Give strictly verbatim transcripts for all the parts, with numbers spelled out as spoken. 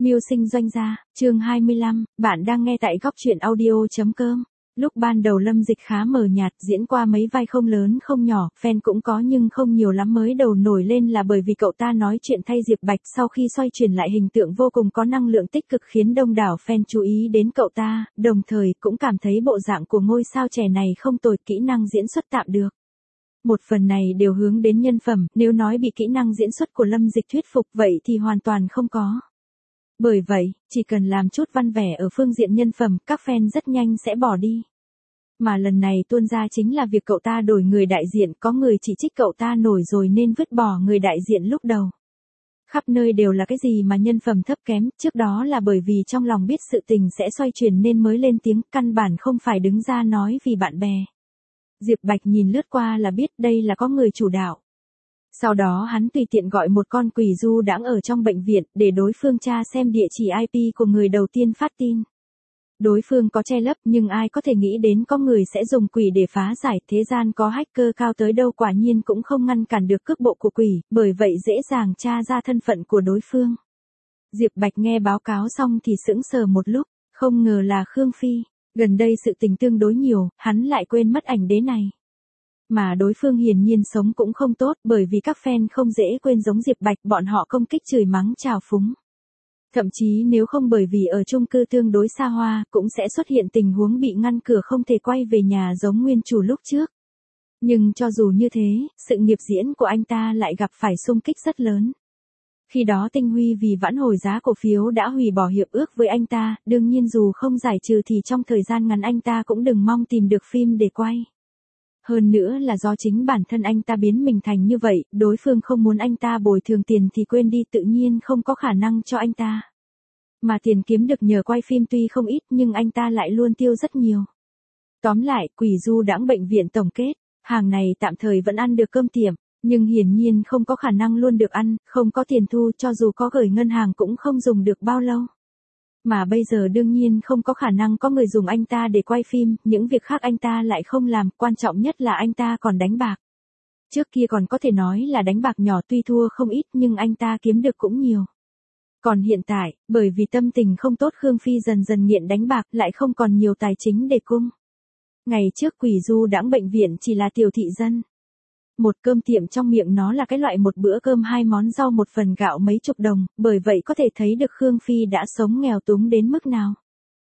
Mưu sinh doanh gia, chương hai mươi lăm, bạn đang nghe tại góc truyện audio.com. Lúc ban đầu Lâm Dịch khá mờ nhạt, diễn qua mấy vai không lớn không nhỏ, fan cũng có nhưng không nhiều lắm, mới đầu nổi lên là bởi vì cậu ta nói chuyện thay Diệp Bạch, sau khi xoay chuyển lại hình tượng vô cùng có năng lượng tích cực khiến đông đảo fan chú ý đến cậu ta, đồng thời cũng cảm thấy bộ dạng của ngôi sao trẻ này không tồi, kỹ năng diễn xuất tạm được. Một phần này đều hướng đến nhân phẩm, nếu nói bị kỹ năng diễn xuất của Lâm Dịch thuyết phục vậy thì hoàn toàn không có. Bởi vậy, chỉ cần làm chút văn vẻ ở phương diện nhân phẩm, các fan rất nhanh sẽ bỏ đi. Mà lần này tuôn ra chính là việc cậu ta đổi người đại diện, có người chỉ trích cậu ta nổi rồi nên vứt bỏ người đại diện lúc đầu. Khắp nơi đều là cái gì mà nhân phẩm thấp kém, trước đó là bởi vì trong lòng biết sự tình sẽ xoay chuyển nên mới lên tiếng, căn bản không phải đứng ra nói vì bạn bè. Diệp Bạch nhìn lướt qua là biết đây là có người chủ đạo. Sau đó hắn tùy tiện gọi một con quỷ du đãng ở trong bệnh viện để đối phương tra xem địa chỉ i pê của người đầu tiên phát tin. Đối phương có che lấp nhưng ai có thể nghĩ đến có người sẽ dùng quỷ để phá giải, thế gian có hacker cao tới đâu quả nhiên cũng không ngăn cản được cước bộ của quỷ, bởi vậy dễ dàng tra ra thân phận của đối phương. Diệp Bạch nghe báo cáo xong thì sững sờ một lúc, không ngờ là Khương Phi, gần đây sự tình tương đối nhiều, hắn lại quên mất ảnh đế này. Mà đối phương hiển nhiên sống cũng không tốt bởi vì các fan không dễ quên giống Diệp Bạch, bọn họ công kích chửi mắng trào phúng. Thậm chí nếu không bởi vì ở chung cư tương đối xa hoa, cũng sẽ xuất hiện tình huống bị ngăn cửa không thể quay về nhà giống nguyên chủ lúc trước. Nhưng cho dù như thế, sự nghiệp diễn của anh ta lại gặp phải xung kích rất lớn. Khi đó Tinh Huy vì vãn hồi giá cổ phiếu đã hủy bỏ hiệp ước với anh ta, đương nhiên dù không giải trừ thì trong thời gian ngắn anh ta cũng đừng mong tìm được phim để quay. Hơn nữa là do chính bản thân anh ta biến mình thành như vậy, đối phương không muốn anh ta bồi thường tiền thì quên đi, tự nhiên không có khả năng cho anh ta. Mà tiền kiếm được nhờ quay phim tuy không ít nhưng anh ta lại luôn tiêu rất nhiều. Tóm lại, quỷ du đãng bệnh viện tổng kết, hàng này tạm thời vẫn ăn được cơm tiệm, nhưng hiển nhiên không có khả năng luôn được ăn, không có tiền thu, cho dù có gửi ngân hàng cũng không dùng được bao lâu. Mà bây giờ đương nhiên không có khả năng có người dùng anh ta để quay phim, những việc khác anh ta lại không làm, quan trọng nhất là anh ta còn đánh bạc. Trước kia còn có thể nói là đánh bạc nhỏ, tuy thua không ít nhưng anh ta kiếm được cũng nhiều. Còn hiện tại, bởi vì tâm tình không tốt, Khương Phi dần dần nghiện đánh bạc, lại không còn nhiều tài chính để cung. Ngày trước quỷ du đãng bệnh viện chỉ là tiểu thị dân. Một cơm tiệm trong miệng nó là cái loại một bữa cơm hai món rau một phần gạo mấy chục đồng, bởi vậy có thể thấy được Khương Phi đã sống nghèo túng đến mức nào.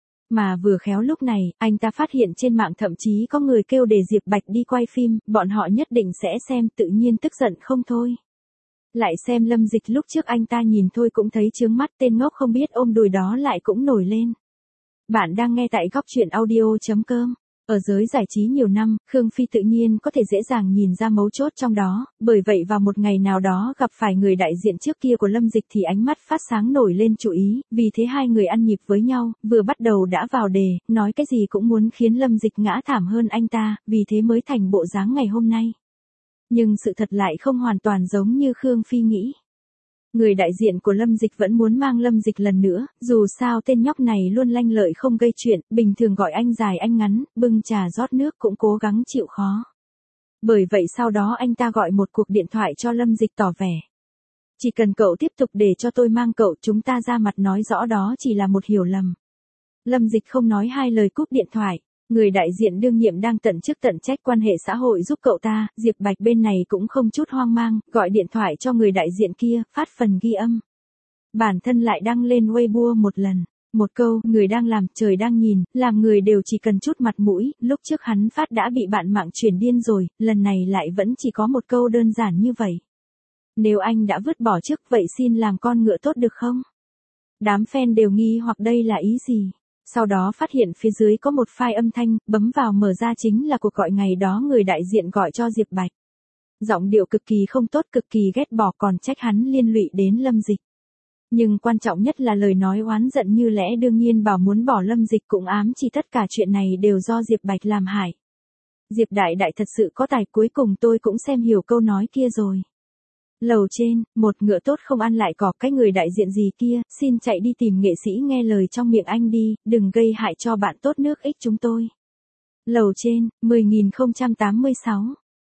Mà vừa khéo lúc này, anh ta phát hiện trên mạng thậm chí có người kêu để Diệp Bạch đi quay phim, bọn họ nhất định sẽ xem, tự nhiên tức giận không thôi. Lại xem Lâm Dịch lúc trước anh ta nhìn thôi cũng thấy chướng mắt, tên ngốc không biết ôm đùi đó lại cũng nổi lên. Bạn đang nghe tại góc truyện audio.com. Ở giới giải trí nhiều năm, Khương Phi tự nhiên có thể dễ dàng nhìn ra mấu chốt trong đó, bởi vậy vào một ngày nào đó gặp phải người đại diện trước kia của Lâm Dịch thì ánh mắt phát sáng nổi lên chú ý, vì thế hai người ăn nhịp với nhau, vừa bắt đầu đã vào đề, nói cái gì cũng muốn khiến Lâm Dịch ngã thảm hơn anh ta, vì thế mới thành bộ dáng ngày hôm nay. Nhưng sự thật lại không hoàn toàn giống như Khương Phi nghĩ. Người đại diện của Lâm Dịch vẫn muốn mang Lâm Dịch lần nữa, dù sao tên nhóc này luôn lanh lợi không gây chuyện, bình thường gọi anh dài anh ngắn, bưng trà rót nước cũng cố gắng chịu khó. Bởi vậy sau đó anh ta gọi một cuộc điện thoại cho Lâm Dịch tỏ vẻ. Chỉ cần cậu tiếp tục để cho tôi mang cậu, chúng ta ra mặt nói rõ đó chỉ là một hiểu lầm. Lâm Dịch không nói hai lời cúp điện thoại. Người đại diện đương nhiệm đang tận chức tận trách quan hệ xã hội giúp cậu ta, Diệp Bạch bên này cũng không chút hoang mang, gọi điện thoại cho người đại diện kia, phát phần ghi âm. Bản thân lại đăng lên Weibo một lần. Một câu, người đang làm, trời đang nhìn, làm người đều chỉ cần chút mặt mũi, lúc trước hắn phát đã bị bạn mạng truyền điên rồi, lần này lại vẫn chỉ có một câu đơn giản như vậy. Nếu anh đã vứt bỏ trước, vậy xin làm con ngựa tốt được không? Đám fan đều nghi hoặc đây là ý gì? Sau đó phát hiện phía dưới có một file âm thanh, bấm vào mở ra chính là cuộc gọi ngày đó người đại diện gọi cho Diệp Bạch. Giọng điệu cực kỳ không tốt, cực kỳ ghét bỏ, còn trách hắn liên lụy đến Lâm Dịch. Nhưng quan trọng nhất là lời nói oán giận như lẽ đương nhiên, bảo muốn bỏ Lâm Dịch, cũng ám chỉ tất cả chuyện này đều do Diệp Bạch làm hại. Diệp đại đại thật sự có tài, cuối cùng tôi cũng xem hiểu câu nói kia rồi. Lầu trên, một ngựa tốt không ăn lại cọp, cái người đại diện gì kia, xin chạy đi tìm nghệ sĩ nghe lời trong miệng anh đi, đừng gây hại cho bạn tốt nước ích chúng tôi. Lầu trên, mười nghìn không trăm tám mươi sáu.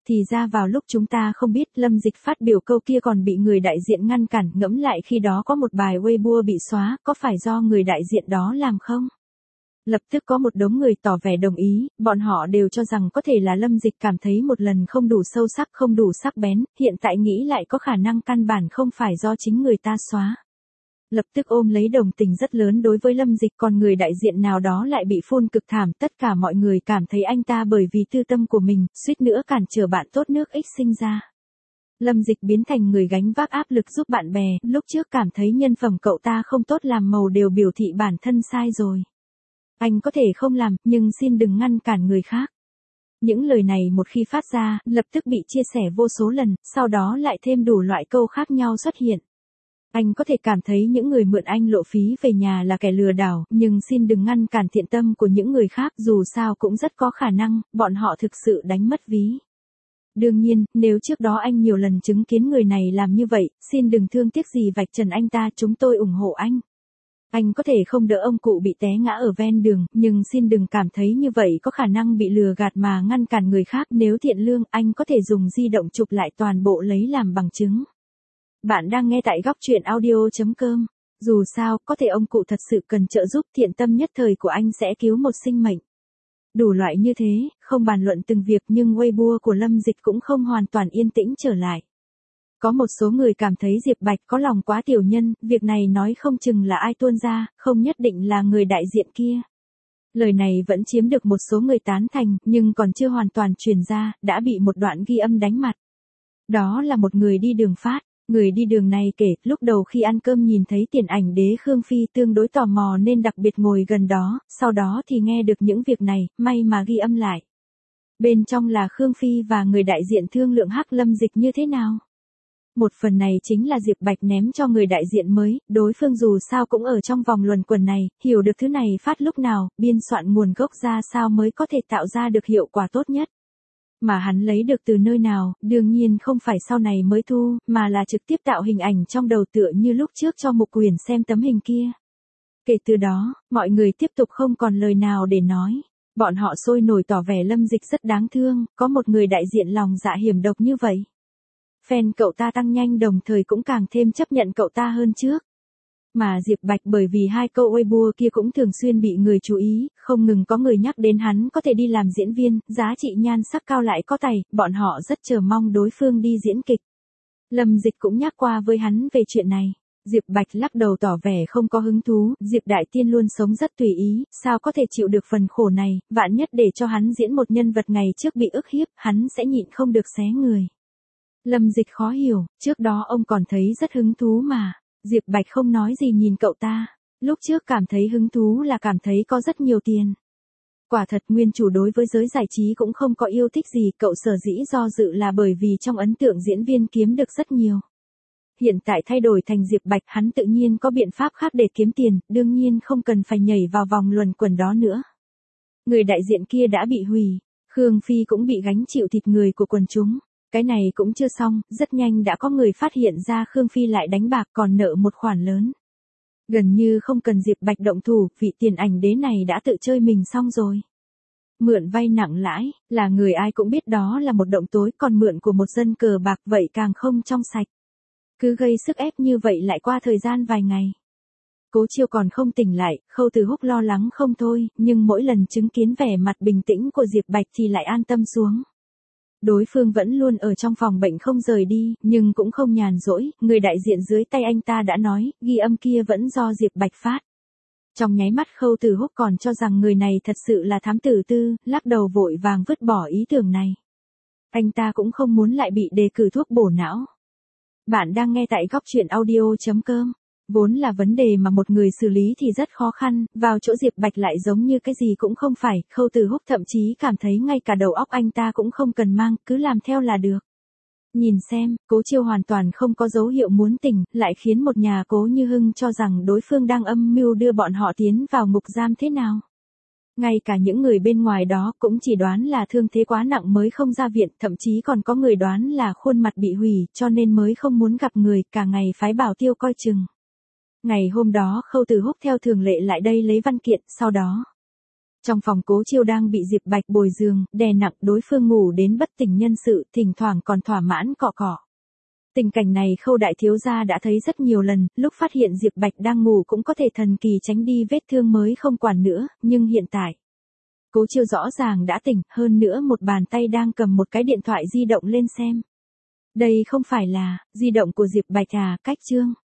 Thì ra vào lúc chúng ta không biết, Lâm Dịch phát biểu câu kia còn bị người đại diện ngăn cản, ngẫm lại khi đó có một bài Weibo bị xóa, có phải do người đại diện đó làm không? Lập tức có một đống người tỏ vẻ đồng ý, bọn họ đều cho rằng có thể là Lâm Dịch cảm thấy một lần không đủ sâu sắc, không đủ sắc bén, hiện tại nghĩ lại có khả năng căn bản không phải do chính người ta xóa. Lập tức ôm lấy đồng tình rất lớn đối với Lâm Dịch, còn người đại diện nào đó lại bị phun cực thảm, tất cả mọi người cảm thấy anh ta bởi vì tư tâm của mình, suýt nữa cản trở bạn tốt nước X sinh ra. Lâm Dịch biến thành người gánh vác áp lực giúp bạn bè, lúc trước cảm thấy nhân phẩm cậu ta không tốt làm màu đều biểu thị bản thân sai rồi. Anh có thể không làm, nhưng xin đừng ngăn cản người khác. Những lời này một khi phát ra, lập tức bị chia sẻ vô số lần, sau đó lại thêm đủ loại câu khác nhau xuất hiện. Anh có thể cảm thấy những người mượn anh lộ phí về nhà là kẻ lừa đảo, nhưng xin đừng ngăn cản thiện tâm của những người khác, dù sao cũng rất có khả năng, bọn họ thực sự đánh mất ví. Đương nhiên, nếu trước đó anh nhiều lần chứng kiến người này làm như vậy, xin đừng thương tiếc gì vạch trần anh ta, chúng tôi ủng hộ anh. Anh có thể không đỡ ông cụ bị té ngã ở ven đường, nhưng xin đừng cảm thấy như vậy có khả năng bị lừa gạt mà ngăn cản người khác. Nếu thiện lương, anh có thể dùng di động chụp lại toàn bộ lấy làm bằng chứng. Bạn đang nghe tại góc truyện audio chấm com. Dù sao, có thể ông cụ thật sự cần trợ giúp, thiện tâm nhất thời của anh sẽ cứu một sinh mệnh. Đủ loại như thế, không bàn luận từng việc, nhưng Weibo của Lâm Dịch cũng không hoàn toàn yên tĩnh trở lại. Có một số người cảm thấy Diệp Bạch có lòng quá tiểu nhân, việc này nói không chừng là ai tuôn ra, không nhất định là người đại diện kia. Lời này vẫn chiếm được một số người tán thành, nhưng còn chưa hoàn toàn truyền ra, đã bị một đoạn ghi âm đánh mặt. Đó là một người đi đường phát. Người đi đường này kể, lúc đầu khi ăn cơm nhìn thấy tiền ảnh đế Khương Phi tương đối tò mò nên đặc biệt ngồi gần đó, sau đó thì nghe được những việc này, may mà ghi âm lại. Bên trong là Khương Phi và người đại diện thương lượng Hắc Lâm Dịch như thế nào. Một phần này chính là Diệp Bạch ném cho người đại diện mới, đối phương dù sao cũng ở trong vòng luẩn quẩn này, hiểu được thứ này phát lúc nào, biên soạn nguồn gốc ra sao mới có thể tạo ra được hiệu quả tốt nhất. Mà hắn lấy được từ nơi nào, đương nhiên không phải sau này mới thu, mà là trực tiếp tạo hình ảnh trong đầu tựa như lúc trước cho Mục Quyền xem tấm hình kia. Kể từ đó, mọi người tiếp tục không còn lời nào để nói. Bọn họ sôi nổi tỏ vẻ Lâm Dịch rất đáng thương, có một người đại diện lòng dạ hiểm độc như vậy. Fan cậu ta tăng nhanh đồng thời cũng càng thêm chấp nhận cậu ta hơn trước. Mà Diệp Bạch bởi vì hai câu Weibo kia cũng thường xuyên bị người chú ý, không ngừng có người nhắc đến hắn có thể đi làm diễn viên, giá trị nhan sắc cao lại có tài, bọn họ rất chờ mong đối phương đi diễn kịch. Lâm Dịch cũng nhắc qua với hắn về chuyện này. Diệp Bạch lắc đầu tỏ vẻ không có hứng thú, Diệp Đại Tiên luôn sống rất tùy ý, sao có thể chịu được phần khổ này, vạn nhất để cho hắn diễn một nhân vật ngày trước bị ức hiếp, hắn sẽ nhịn không được xé người. Lâm Dịch khó hiểu, trước đó ông còn thấy rất hứng thú mà. Diệp Bạch không nói gì nhìn cậu ta, lúc trước cảm thấy hứng thú là cảm thấy có rất nhiều tiền. Quả thật nguyên chủ đối với giới giải trí cũng không có yêu thích gì, cậu sở dĩ do dự là bởi vì trong ấn tượng diễn viên kiếm được rất nhiều. Hiện tại thay đổi thành Diệp Bạch, hắn tự nhiên có biện pháp khác để kiếm tiền, đương nhiên không cần phải nhảy vào vòng luẩn quẩn đó nữa. Người đại diện kia đã bị hủy, Khương Phi cũng bị gánh chịu thịt người của quần chúng. Cái này cũng chưa xong, rất nhanh đã có người phát hiện ra Khương Phi lại đánh bạc còn nợ một khoản lớn. Gần như không cần Diệp Bạch động thủ, vị tiền ảnh đế này đã tự chơi mình xong rồi. Mượn vay nặng lãi, là người ai cũng biết đó là một động tối, còn mượn của một dân cờ bạc vậy càng không trong sạch. Cứ gây sức ép như vậy lại qua thời gian vài ngày. Cố Chiêu còn không tỉnh lại, Khâu Từ Húc lo lắng không thôi, nhưng mỗi lần chứng kiến vẻ mặt bình tĩnh của Diệp Bạch thì lại an tâm xuống. Đối phương vẫn luôn ở trong phòng bệnh không rời đi, nhưng cũng không nhàn rỗi, người đại diện dưới tay anh ta đã nói, ghi âm kia vẫn do Diệp Bạch phát. Trong nháy mắt Khâu Từ Húc còn cho rằng người này thật sự là thám tử tư, lắc đầu vội vàng vứt bỏ ý tưởng này. Anh ta cũng không muốn lại bị đề cử thuốc bổ não. Bạn đang nghe tại góc truyện audio chấm com. Vốn là vấn đề mà một người xử lý thì rất khó khăn, vào chỗ Diệp Bạch lại giống như cái gì cũng không phải, Khâu Từ Húc thậm chí cảm thấy ngay cả đầu óc anh ta cũng không cần mang, cứ làm theo là được. Nhìn xem, Cố Chiêu hoàn toàn không có dấu hiệu muốn tỉnh, lại khiến một nhà Cố Như Hưng cho rằng đối phương đang âm mưu đưa bọn họ tiến vào ngục giam thế nào. Ngay cả những người bên ngoài đó cũng chỉ đoán là thương thế quá nặng mới không ra viện, thậm chí còn có người đoán là khuôn mặt bị hủy cho nên mới không muốn gặp người, cả ngày phái bảo tiêu coi chừng. Ngày hôm đó Khâu Từ Húc theo thường lệ lại đây lấy văn kiện, sau đó Trong phòng Cố Chiêu đang bị Diệp Bạch bồi giường, đè nặng đối phương ngủ đến bất tỉnh nhân sự, thỉnh thoảng còn thỏa mãn cọ cọ. Tình cảnh này Khâu đại thiếu gia đã thấy rất nhiều lần, lúc phát hiện Diệp Bạch đang ngủ cũng có thể thần kỳ tránh đi vết thương mới không quản nữa, nhưng hiện tại, Cố Chiêu rõ ràng đã tỉnh, hơn nữa một bàn tay đang cầm một cái điện thoại di động lên xem. Đây không phải là di động của Diệp Bạch à, cách chương.